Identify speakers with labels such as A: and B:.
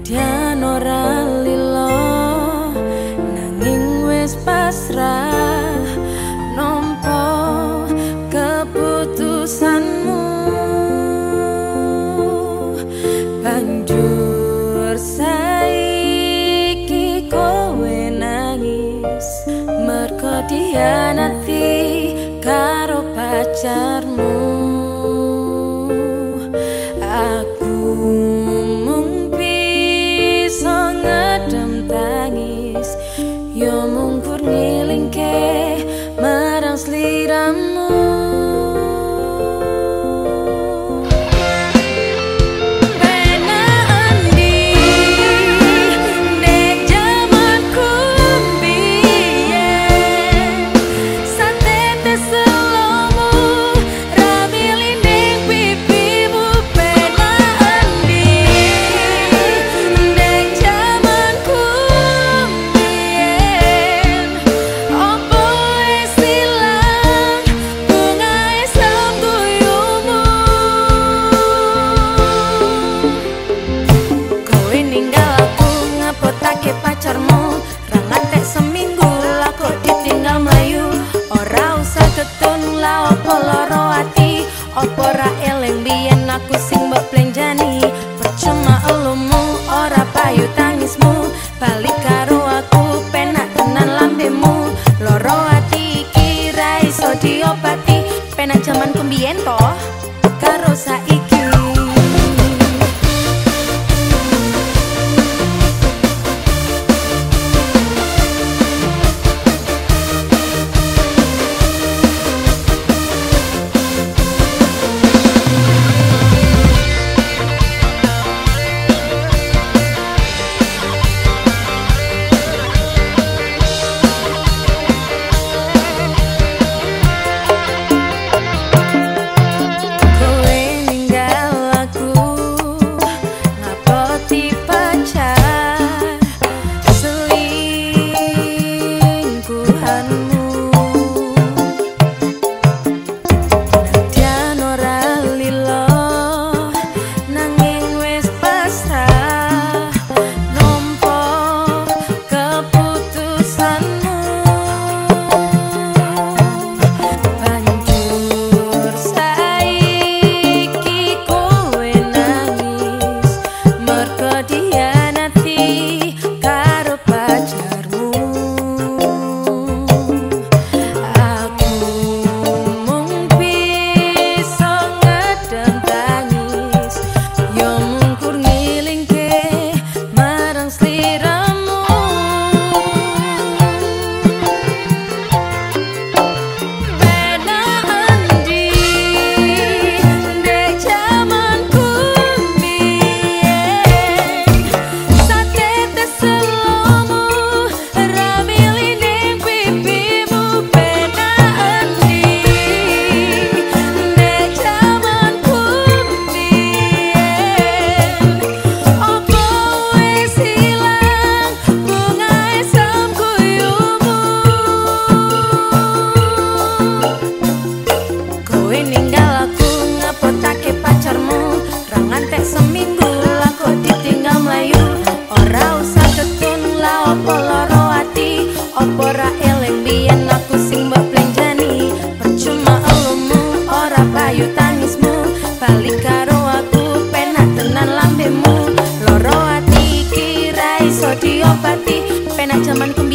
A: Nadyan ora lilo nanging wis pasrah nampa keputusanmu. Banjur saiki kowe nangis merga dihianati karo pacarmu. Aku mung bisa ngedem tangis, yo mungkur ngilingke marang sliramu. Pacarmu rangatek seminggu lako ditinggal mlayu. Ora usah ketun la opo loro ati, opo ra eling biyen aku sing mbok plenjani. Percuma elumu ora payu tangismu, balik karo aku penak tenan lambemu. Loro ati iki ra iso diobati, penak jaman kembiyen to karo saiki. Ora eling biyen aku sing mbok plenjani. Percuma elumu ora payu tangismu, balik karo aku penak tenan lambemu. Loro ati iki ra iso diobati, penak jaman